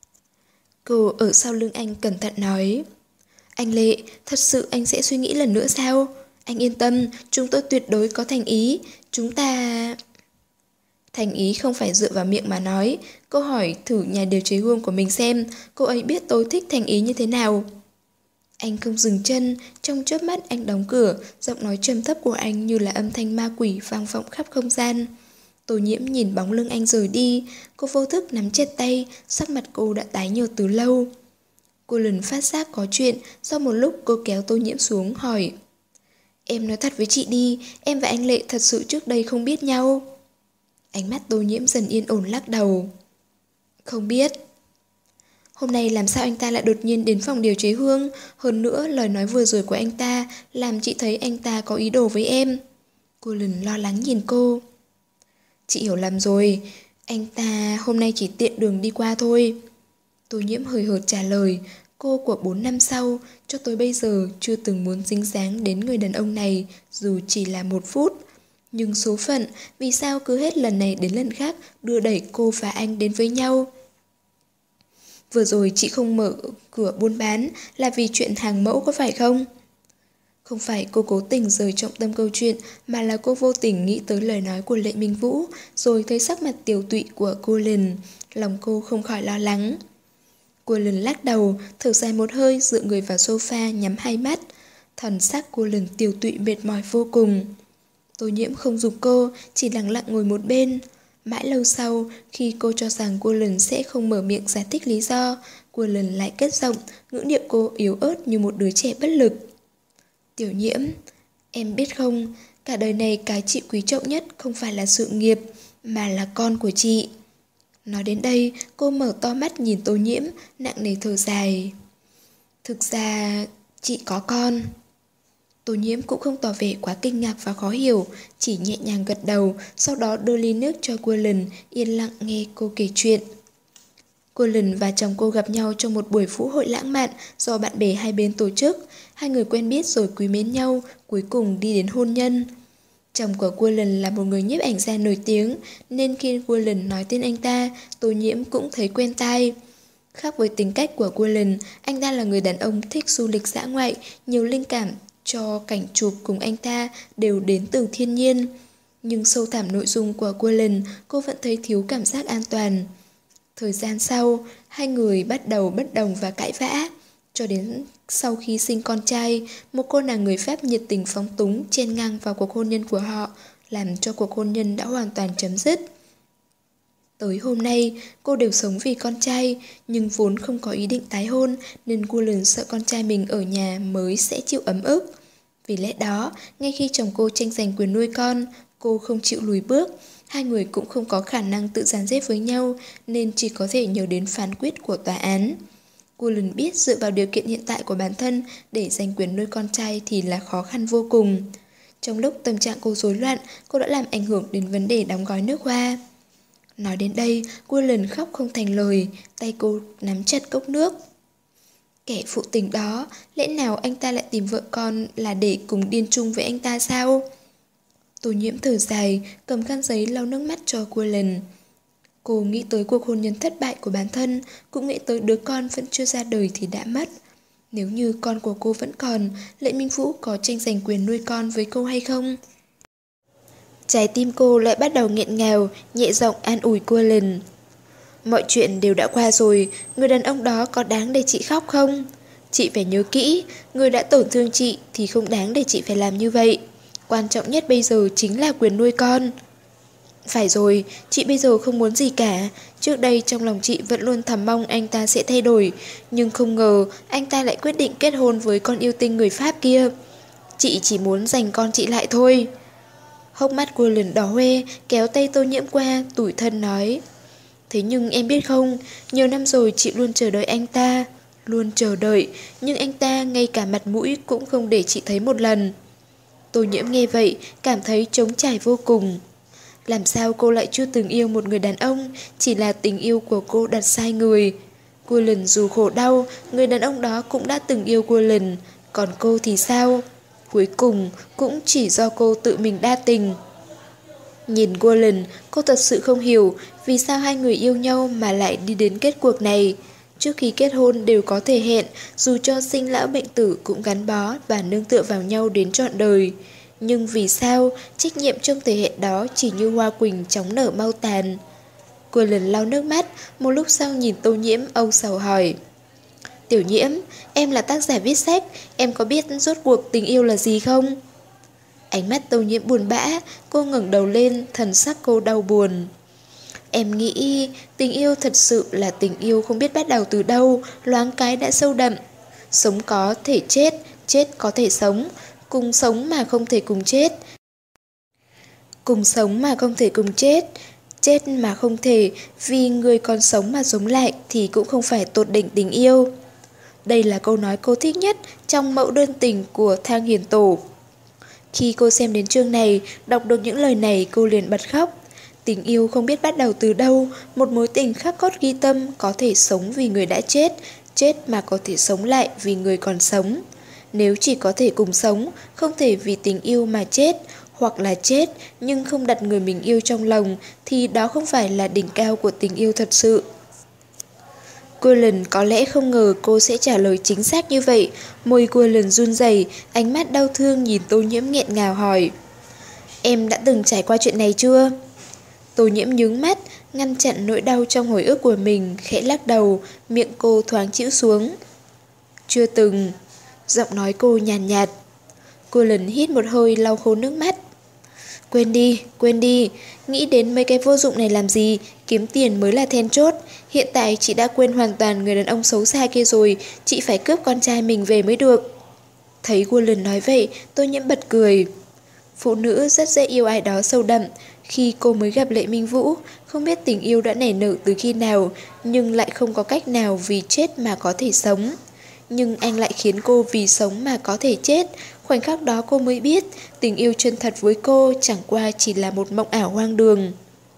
Cô ở sau lưng anh cẩn thận nói. Anh Lệ, thật sự anh sẽ suy nghĩ lần nữa sao? Anh yên tâm, chúng tôi tuyệt đối có thành ý. Chúng ta... Thành ý không phải dựa vào miệng mà nói. Cô hỏi thử nhà điều chế hương của mình xem, cô ấy biết tôi thích thành ý như thế nào. Anh không dừng chân, trong chớp mắt anh đóng cửa, giọng nói trầm thấp của anh như là âm thanh ma quỷ vang vọng khắp không gian. Tô Nhiễm nhìn bóng lưng anh rời đi, cô vô thức nắm chặt tay, sắc mặt cô đã tái nhợt từ lâu. Cô lần phát giác có chuyện, sau một lúc cô kéo Tô Nhiễm xuống hỏi. Em nói thật với chị đi, em và anh Lệ thật sự trước đây không biết nhau. Ánh mắt Tô Nhiễm dần yên ổn lắc đầu. Không biết. Hôm nay làm sao anh ta lại đột nhiên đến phòng điều chế hương, hơn nữa lời nói vừa rồi của anh ta làm chị thấy anh ta có ý đồ với em. Cô lần lo lắng nhìn cô. Chị hiểu lầm rồi, anh ta hôm nay chỉ tiện đường đi qua thôi. Tô Nhiễm hời hợt trả lời, Cô của bốn năm sau, cho tới bây giờ chưa từng muốn dính dáng đến người đàn ông này, dù chỉ là một phút. Nhưng số phận, vì sao cứ hết lần này đến lần khác đưa đẩy cô và anh đến với nhau? Vừa rồi chị không mở cửa buôn bán là vì chuyện hàng mẫu có phải không? Không phải cô cố tình rời trọng tâm câu chuyện, mà là cô vô tình nghĩ tới lời nói của Lệ Minh Vũ, rồi thấy sắc mặt tiều tụy của cô Lần, lòng cô không khỏi lo lắng. Cô Lần lắc đầu, thở dài một hơi, dựa người vào sofa, nhắm hai mắt. Thần sắc cô Lần tiều tụy mệt mỏi vô cùng. Tô Nhiễm không giục cô, chỉ lặng lặng ngồi một bên. Mãi lâu sau, khi cô cho rằng cô Lần sẽ không mở miệng giải thích lý do, cô Lần lại cất giọng, ngữ điệu cô yếu ớt như một đứa trẻ bất lực. Tiểu Nhiễm, em biết không, cả đời này cái chị quý trọng nhất không phải là sự nghiệp, mà là con của chị. Nói đến đây, cô mở to mắt nhìn Tô Nhiễm, nặng nề thở dài. Thực ra, chị có con. Tô Nhiễm cũng không tỏ vẻ quá kinh ngạc và khó hiểu, chỉ nhẹ nhàng gật đầu, sau đó đưa ly nước cho cô Lần, yên lặng nghe cô kể chuyện. Cô Lần và chồng cô gặp nhau trong một buổi vũ hội lãng mạn do bạn bè hai bên tổ chức. Hai người quen biết rồi quý mến nhau, cuối cùng đi đến hôn nhân. Chồng của cô Lần là một người nhiếp ảnh gia nổi tiếng, nên khi cô Lần nói tên anh ta, Tô Nhiễm cũng thấy quen tai. Khác với tính cách của cô Lần, anh ta là người đàn ông thích du lịch dã ngoại, nhiều linh cảm cho cảnh chụp cùng anh ta đều đến từ thiên nhiên. Nhưng sâu thẳm nội dung của cô Lần, cô vẫn thấy thiếu cảm giác an toàn. Thời gian sau, hai người bắt đầu bất đồng và cãi vã. Cho đến sau khi sinh con trai, một cô nàng người Pháp nhiệt tình phóng túng chen ngang vào cuộc hôn nhân của họ, làm cho cuộc hôn nhân đã hoàn toàn chấm dứt. Tới hôm nay, cô đều sống vì con trai, nhưng vốn không có ý định tái hôn, nên cô Lần sợ con trai mình ở nhà mới sẽ chịu ấm ức. Vì lẽ đó, ngay khi chồng cô tranh giành quyền nuôi con, cô không chịu lùi bước. Hai người cũng không có khả năng tự dàn xếp với nhau, nên chỉ có thể nhờ đến phán quyết của tòa án. Cô Lần biết dựa vào điều kiện hiện tại của bản thân để giành quyền nuôi con trai thì là khó khăn vô cùng. Trong lúc tâm trạng cô rối loạn, cô đã làm ảnh hưởng đến vấn đề đóng gói nước hoa. Nói đến đây, cô Lần khóc không thành lời, tay cô nắm chặt cốc nước. Kẻ phụ tình đó, lẽ nào anh ta lại tìm vợ con là để cùng điên chung với anh ta sao? Tô Nhiễm thở dài, cầm khăn giấy lau nước mắt cho cô Lần. Cô nghĩ tới cuộc hôn nhân thất bại của bản thân, cũng nghĩ tới đứa con vẫn chưa ra đời thì đã mất. Nếu như con của cô vẫn còn, Lệ Minh Vũ có tranh giành quyền nuôi con với cô hay không? Trái tim cô lại bắt đầu nghẹn ngào, nhẹ giọng an ủi cô Lần. Mọi chuyện đều đã qua rồi, người đàn ông đó có đáng để chị khóc không? Chị phải nhớ kỹ, người đã tổn thương chị thì không đáng để chị phải làm như vậy. Quan trọng nhất bây giờ chính là quyền nuôi con. Phải rồi, chị bây giờ không muốn gì cả. Trước đây trong lòng chị vẫn luôn thầm mong anh ta sẽ thay đổi, nhưng không ngờ anh ta lại quyết định kết hôn với con yêu tinh người Pháp kia. Chị chỉ muốn giành con chị lại thôi. Hốc mắt cô Lần đỏ hoe, kéo tay Tô Nhiễm qua, tủi thân nói. Thế nhưng em biết không, nhiều năm rồi chị luôn chờ đợi anh ta. Luôn chờ đợi, nhưng anh ta ngay cả mặt mũi cũng không để chị thấy một lần. Tô Nhiễm nghe vậy, cảm thấy trống trải vô cùng. Làm sao cô lại chưa từng yêu một người đàn ông, chỉ là tình yêu của cô đặt sai người. Cô Lần dù khổ đau, người đàn ông đó cũng đã từng yêu cô Lần, còn cô thì sao? Cuối cùng cũng chỉ do cô tự mình đa tình. Nhìn cô Lần, cô thật sự không hiểu vì sao hai người yêu nhau mà lại đi đến kết cuộc này. Trước khi kết hôn đều có thể hẹn, dù cho sinh lão bệnh tử cũng gắn bó và nương tựa vào nhau đến trọn đời. Nhưng vì sao trách nhiệm trong thể hệ đó chỉ như hoa quỳnh chóng nở mau tàn? Cô Lần lau nước mắt, một lúc sau nhìn Tô Nhiễm âu sầu hỏi. Tiểu Nhiễm, em là tác giả viết sách, em có biết rốt cuộc tình yêu là gì không? Ánh mắt Tô Nhiễm buồn bã, cô ngẩng đầu lên, thần sắc cô đau buồn. Em nghĩ tình yêu thật sự là tình yêu không biết bắt đầu từ đâu, loáng cái đã sâu đậm. Sống có thể chết, chết có thể sống, cùng sống mà không thể cùng chết. Cùng sống mà không thể cùng chết, chết mà không thể vì người còn sống mà sống lại thì cũng không phải tột đỉnh tình yêu. Đây là câu nói cô thích nhất trong mẫu đơn tình của Thang Hiền Tổ. Khi cô xem đến chương này, đọc được những lời này cô liền bật khóc. Tình yêu không biết bắt đầu từ đâu, một mối tình khắc cốt ghi tâm có thể sống vì người đã chết, chết mà có thể sống lại vì người còn sống. Nếu chỉ có thể cùng sống, không thể vì tình yêu mà chết, hoặc là chết nhưng không đặt người mình yêu trong lòng, thì đó không phải là đỉnh cao của tình yêu thật sự. Cullen có lẽ không ngờ cô sẽ trả lời chính xác như vậy. Môi Cullen run rẩy, ánh mắt đau thương nhìn Tô Nhiễm nghẹn ngào hỏi: Em đã từng trải qua chuyện này chưa? Tô Nhiễm nhướng mắt, ngăn chặn nỗi đau trong hồi ức của mình, khẽ lắc đầu, miệng cô thoáng chĩu xuống. Chưa từng. Giọng nói cô nhàn nhạt, nhạt. Cullen hít một hơi lau khô nước mắt. Quên đi, quên đi, nghĩ đến mấy cái vô dụng này làm gì, kiếm tiền mới là then chốt. Hiện tại chị đã quên hoàn toàn người đàn ông xấu xa kia rồi, chị phải cướp con trai mình về mới được. Thấy Cullen nói vậy, Tôi Nhiễm bật cười. Phụ nữ rất dễ yêu ai đó sâu đậm. Khi cô mới gặp Lệ Minh Vũ, không biết tình yêu đã nảy nở từ khi nào, nhưng lại không có cách nào vì chết mà có thể sống. Nhưng anh lại khiến cô vì sống mà có thể chết. Khoảnh khắc đó cô mới biết, tình yêu chân thật với cô chẳng qua chỉ là một mộng ảo hoang đường.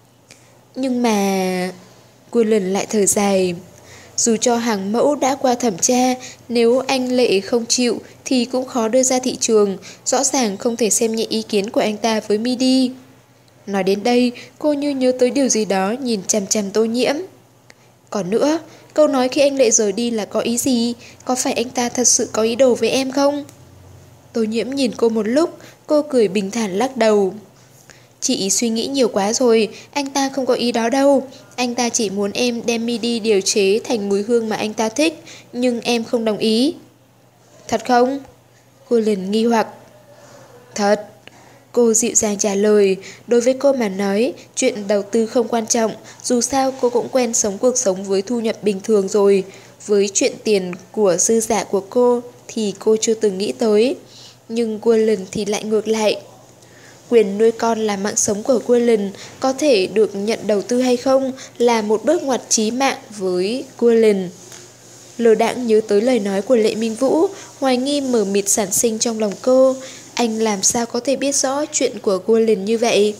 Nhưng mà... Cullen lại thở dài. Dù cho hàng mẫu đã qua thẩm tra, nếu anh Lệ không chịu thì cũng khó đưa ra thị trường, rõ ràng không thể xem nhẹ ý kiến của anh ta với Midi. Nói đến đây, cô như nhớ tới điều gì đó, nhìn chằm chằm Tô Nhiễm. Còn nữa, câu nói khi anh Lệ rời đi là có ý gì? Có phải anh ta thật sự có ý đồ với em không? Tô Nhiễm nhìn cô một lúc, cô cười bình thản lắc đầu. Chị suy nghĩ nhiều quá rồi, anh ta không có ý đó đâu. Anh ta chỉ muốn em đem Midi điều chế thành mùi hương mà anh ta thích, nhưng em không đồng ý. Thật không? Cullen nghi hoặc. Thật. Cô dịu dàng trả lời, đối với cô mà nói, chuyện đầu tư không quan trọng, dù sao cô cũng quen sống cuộc sống với thu nhập bình thường rồi. Với chuyện tiền của dư giả của cô thì cô chưa từng nghĩ tới. Nhưng Cullen thì lại ngược lại. Quyền nuôi con là mạng sống của Cullen, có thể được nhận đầu tư hay không là một bước ngoặt chí mạng với Cullen. Lờ đãng nhớ tới lời nói của Lệ Minh Vũ, hoài nghi mờ mịt sản sinh trong lòng cô. Anh làm sao có thể biết rõ chuyện của Cullen như vậy?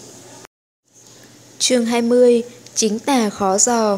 Chương hai mươi. Chính tà khó dò.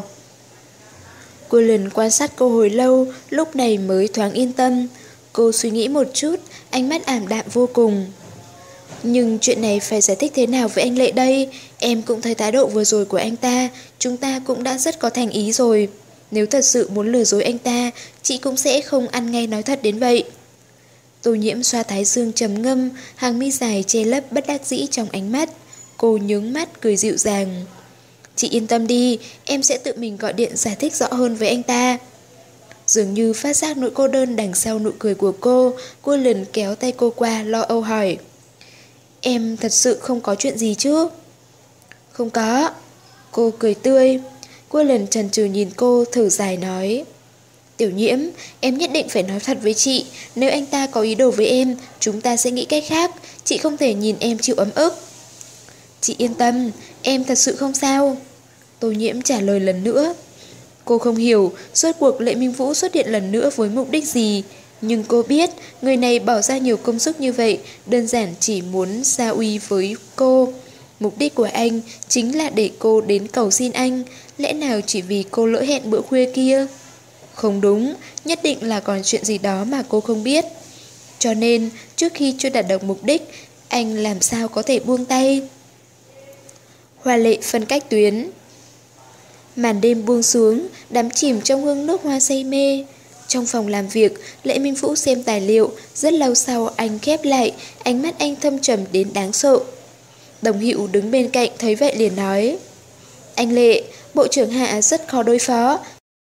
Cullen quan sát cô hồi lâu, lúc này mới thoáng yên tâm. Cô suy nghĩ một chút, ánh mắt ảm đạm vô cùng. Nhưng chuyện này phải giải thích thế nào với anh Lệ đây? Em cũng thấy thái độ vừa rồi của anh ta, chúng ta cũng đã rất có thành ý rồi. Nếu thật sự muốn lừa dối anh ta, chị cũng sẽ không ăn ngay nói thật đến vậy. Tô Nhiễm xoa thái dương trầm ngâm, hàng mi dài che lấp bất đắc dĩ trong ánh mắt. Cô nhướng mắt cười dịu dàng. Chị yên tâm đi, em sẽ tự mình gọi điện giải thích rõ hơn với anh ta. Dường như phát giác nỗi cô đơn đằng sau nụ cười của cô, cô lần kéo tay cô qua lo âu hỏi. Em thật sự không có chuyện gì chứ? Không có. Cô cười tươi. Cô lần chần chừ nhìn cô, thở dài nói. Tiểu Nhiễm, em nhất định phải nói thật với chị. Nếu anh ta có ý đồ với em, chúng ta sẽ nghĩ cách khác. Chị không thể nhìn em chịu ấm ức. Chị yên tâm, em thật sự không sao. Tô Nhiễm trả lời lần nữa. Cô không hiểu, rốt cuộc Lệ Minh Vũ xuất hiện lần nữa với mục đích gì. Nhưng cô biết, người này bỏ ra nhiều công sức như vậy, đơn giản chỉ muốn gia uy với cô. Mục đích của anh chính là để cô đến cầu xin anh. Lẽ nào chỉ vì cô lỡ hẹn bữa khuya kia? Không đúng, nhất định là còn chuyện gì đó mà cô không biết. Cho nên, trước khi chưa đạt được mục đích, anh làm sao có thể buông tay? Hoa lệ phân cách tuyến. Màn đêm buông xuống, đắm chìm trong hương nước hoa say mê. Trong phòng làm việc, Lệ Minh Vũ xem tài liệu, rất lâu sau anh khép lại, ánh mắt anh thâm trầm đến đáng sợ. Đồng Hữu đứng bên cạnh thấy vậy liền nói. Anh Lệ, Bộ trưởng Hạ rất khó đối phó.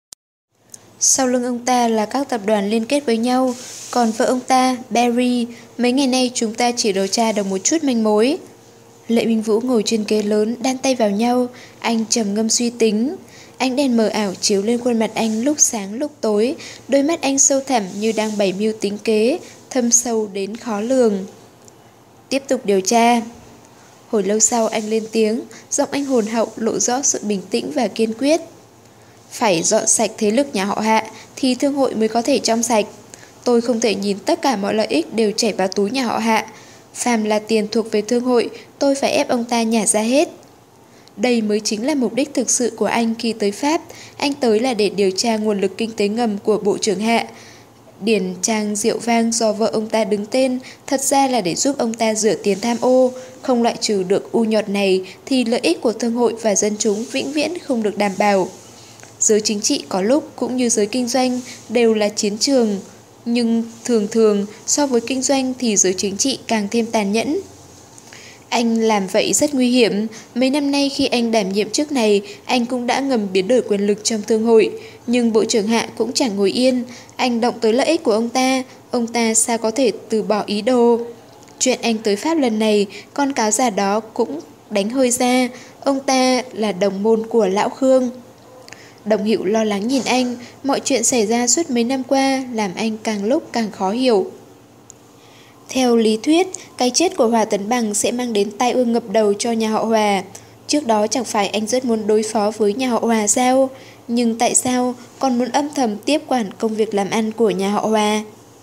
Sau lưng ông ta là các tập đoàn liên kết với nhau, còn vợ ông ta, Barry, mấy ngày nay chúng ta chỉ điều tra được một chút manh mối. Lệ Minh Vũ ngồi trên ghế lớn, đan tay vào nhau, anh trầm ngâm suy tính. Ánh đèn mờ ảo chiếu lên khuôn mặt anh lúc sáng lúc tối, đôi mắt anh sâu thẳm như đang bày mưu tính kế, thâm sâu đến khó lường. Tiếp tục điều tra. Hồi lâu sau anh lên tiếng, giọng anh hồn hậu lộ rõ sự bình tĩnh và kiên quyết. Phải dọn sạch thế lực nhà họ Hạ thì thương hội mới có thể trong sạch. Tôi không thể nhìn tất cả mọi lợi ích đều chảy vào túi nhà họ Hạ. Phàm là tiền thuộc về thương hội, tôi phải ép ông ta nhả ra hết. Đây mới chính là mục đích thực sự của anh khi tới Pháp. Anh tới là để điều tra nguồn lực kinh tế ngầm của Bộ trưởng Hạ. Điển trang rượu vang do vợ ông ta đứng tên, thật ra là để giúp ông ta rửa tiền tham ô. Không loại trừ được u nhọt này thì lợi ích của thương hội và dân chúng vĩnh viễn không được đảm bảo. Giới chính trị có lúc cũng như giới kinh doanh đều là chiến trường, nhưng thường thường so với kinh doanh thì giới chính trị càng thêm tàn nhẫn. Anh làm vậy rất nguy hiểm. Mấy năm nay khi anh đảm nhiệm chức này, anh cũng đã ngầm biến đổi quyền lực trong thương hội. Nhưng Bộ trưởng Hạ cũng chẳng ngồi yên. Anh động tới lợi ích của ông ta, ông ta sao có thể từ bỏ ý đồ. Chuyện anh tới Pháp lần này, con cáo già đó cũng đánh hơi ra. Ông ta là đồng môn của Lão Khương. Đồng Hữu lo lắng nhìn anh. Mọi chuyện xảy ra suốt mấy năm qua làm anh càng lúc càng khó hiểu. Theo lý thuyết, cái chết của Hòa Tấn Bằng sẽ mang đến tai ương ngập đầu cho nhà họ Hòa. Trước đó chẳng phải anh rất muốn đối phó với nhà họ Hòa sao? Nhưng tại sao còn muốn âm thầm tiếp quản công việc làm ăn của nhà họ Hòa?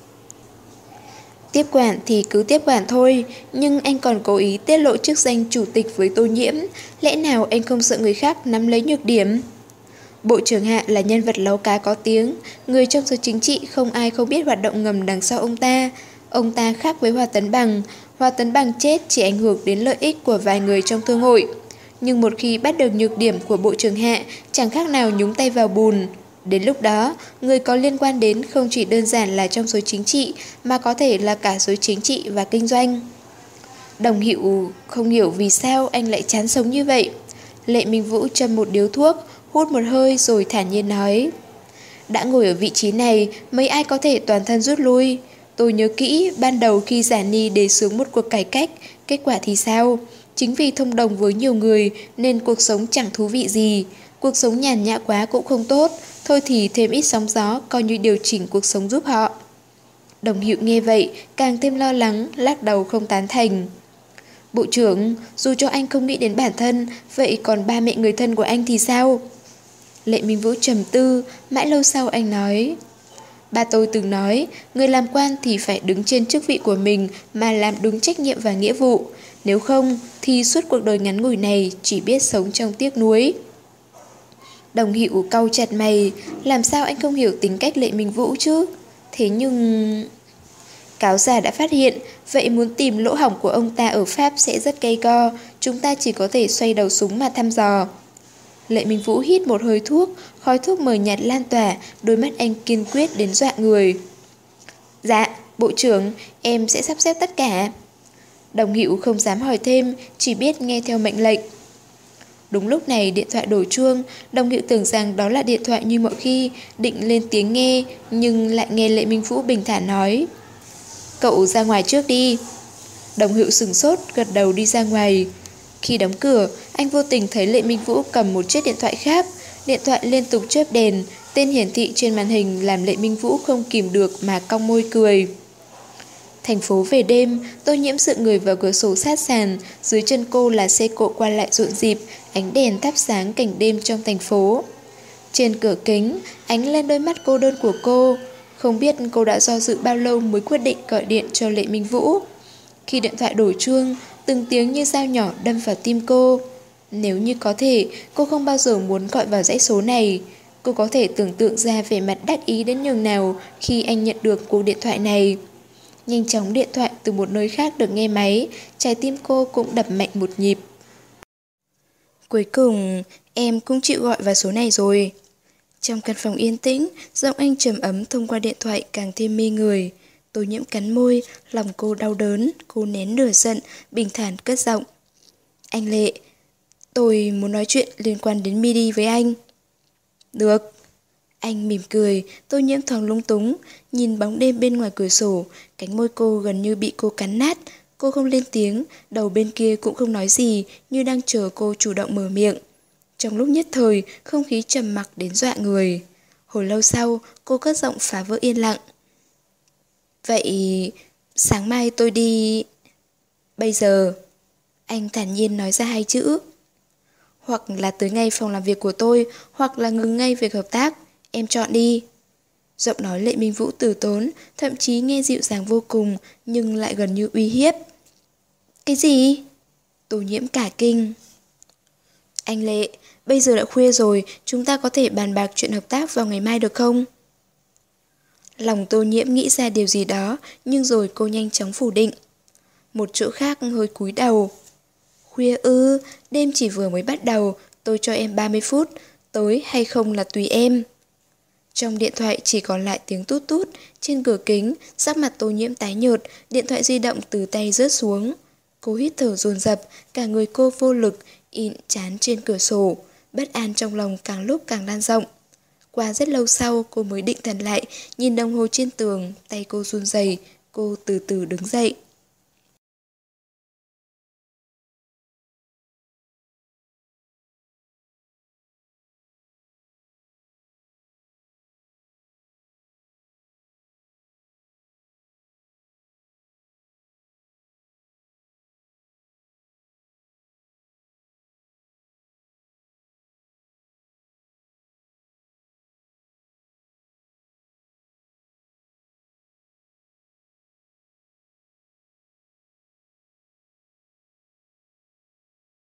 Tiếp quản thì cứ tiếp quản thôi, nhưng anh còn cố ý tiết lộ chức danh chủ tịch với Tô Nhiễm. Lẽ nào anh không sợ người khác nắm lấy nhược điểm? Bộ trưởng Hạ là nhân vật láu cá có tiếng, người trong giới chính trị không ai không biết hoạt động ngầm đằng sau ông ta. Ông ta khác với Hoa Tấn Bằng. Hoa Tấn Bằng chết chỉ ảnh hưởng đến lợi ích của vài người trong thương hội. Nhưng một khi bắt được nhược điểm của Bộ trưởng Hạ, chẳng khác nào nhúng tay vào bùn. Đến lúc đó, người có liên quan đến không chỉ đơn giản là trong giới chính trị, mà có thể là cả giới chính trị và kinh doanh. Đồng Hữu không hiểu vì sao anh lại chán sống như vậy. Lệ Minh Vũ châm một điếu thuốc, hút một hơi rồi thản nhiên nói: đã ngồi ở vị trí này, mấy ai có thể toàn thân rút lui. Tôi nhớ kỹ, ban đầu khi Giả Ni đề xướng một cuộc cải cách, kết quả thì sao? Chính vì thông đồng với nhiều người nên cuộc sống chẳng thú vị gì. Cuộc sống nhàn nhã quá cũng không tốt, thôi thì thêm ít sóng gió coi như điều chỉnh cuộc sống giúp họ. Đồng Hữu nghe vậy, càng thêm lo lắng, lắc đầu không tán thành. Bộ trưởng, dù cho anh không nghĩ đến bản thân, vậy còn ba mẹ người thân của anh thì sao? Lệ Minh Vũ trầm tư, mãi lâu sau anh nói: ba tôi từng nói, người làm quan thì phải đứng trên chức vị của mình mà làm đúng trách nhiệm và nghĩa vụ. Nếu không, thì suốt cuộc đời ngắn ngủi này chỉ biết sống trong tiếc nuối. Đồng Hữu cau chặt mày, làm sao anh không hiểu tính cách Lệ Minh Vũ chứ? Thế nhưng... Cáo già đã phát hiện, vậy muốn tìm lỗ hổng của ông ta ở Pháp sẽ rất cay go, chúng ta chỉ có thể xoay đầu súng mà thăm dò. Lệ Minh Vũ hít một hơi thuốc, khói thuốc mờ nhạt lan tỏa, đôi mắt anh kiên quyết đến dọa người. Dạ, Bộ trưởng, em sẽ sắp xếp tất cả. Đồng Hữu không dám hỏi thêm, chỉ biết nghe theo mệnh lệnh. Đúng lúc này điện thoại đổ chuông, Đồng Hữu tưởng rằng đó là điện thoại như mọi khi, định lên tiếng nghe, nhưng lại nghe Lệ Minh Vũ bình thản nói: cậu ra ngoài trước đi. Đồng Hữu sửng sốt, gật đầu đi ra ngoài. Khi đóng cửa, anh vô tình thấy Lệ Minh Vũ cầm một chiếc điện thoại khác. Điện thoại liên tục chớp đèn, tên hiển thị trên màn hình làm Lệ Minh Vũ không kìm được mà cong môi cười. Thành phố về đêm, Tô Nhiễm dựa người vào cửa sổ sát sàn, dưới chân cô là xe cộ qua lại rộn rịp, ánh đèn thắp sáng cảnh đêm trong thành phố. Trên cửa kính, ánh lên đôi mắt cô đơn của cô. Không biết cô đã do dự bao lâu mới quyết định gọi điện cho Lệ Minh Vũ. Khi điện thoại đổ chuông, từng tiếng như dao nhỏ đâm vào tim cô. Nếu như có thể, cô không bao giờ muốn gọi vào dãy số này. Cô có thể tưởng tượng ra vẻ mặt đắc ý đến nhường nào khi anh nhận được cuộc điện thoại này. Nhanh chóng điện thoại từ một nơi khác được nghe máy, trái tim cô cũng đập mạnh một nhịp. Cuối cùng, em cũng chịu gọi vào số này rồi. Trong căn phòng yên tĩnh, giọng anh trầm ấm thông qua điện thoại càng thêm mê người. Tô Nhiễm cắn môi, lòng cô đau đớn, cô nén lửa giận, bình thản cất giọng. Anh Lệ, tôi muốn nói chuyện liên quan đến Midi với anh. Được. Anh mỉm cười, Tô Nhiễm thoáng lung túng, nhìn bóng đêm bên ngoài cửa sổ, cánh môi cô gần như bị cô cắn nát. Cô không lên tiếng, đầu bên kia cũng không nói gì, như đang chờ cô chủ động mở miệng. Trong lúc nhất thời, không khí trầm mặc đến dọa người. Hồi lâu sau, cô cất giọng phá vỡ yên lặng. Vậy, sáng mai tôi đi... Bây giờ, anh thản nhiên nói ra hai chữ. Hoặc là tới ngay phòng làm việc của tôi, hoặc là ngừng ngay việc hợp tác. Em chọn đi. Giọng nói Lệ Minh Vũ từ tốn, thậm chí nghe dịu dàng vô cùng, nhưng lại gần như uy hiếp. Cái gì? Tô Nhiễm cả kinh. Anh Lệ, bây giờ đã khuya rồi, chúng ta có thể bàn bạc chuyện hợp tác vào ngày mai được không? Lòng Tô Nhiễm nghĩ ra điều gì đó, nhưng rồi cô nhanh chóng phủ định. Một chỗ khác hơi cúi đầu. Khuya ư, đêm chỉ vừa mới bắt đầu, tôi cho em ba mươi phút, tối hay không là tùy em. Trong điện thoại chỉ còn lại tiếng tút tút, trên cửa kính, sắc mặt Tô Nhiễm tái nhợt, điện thoại di động từ tay rớt xuống. Cô hít thở dồn dập, cả người cô vô lực, ịn chán trên cửa sổ, bất an trong lòng càng lúc càng lan rộng. Qua rất lâu sau, cô mới định thần lại, nhìn đồng hồ trên tường, tay cô run rẩy, cô từ từ đứng dậy.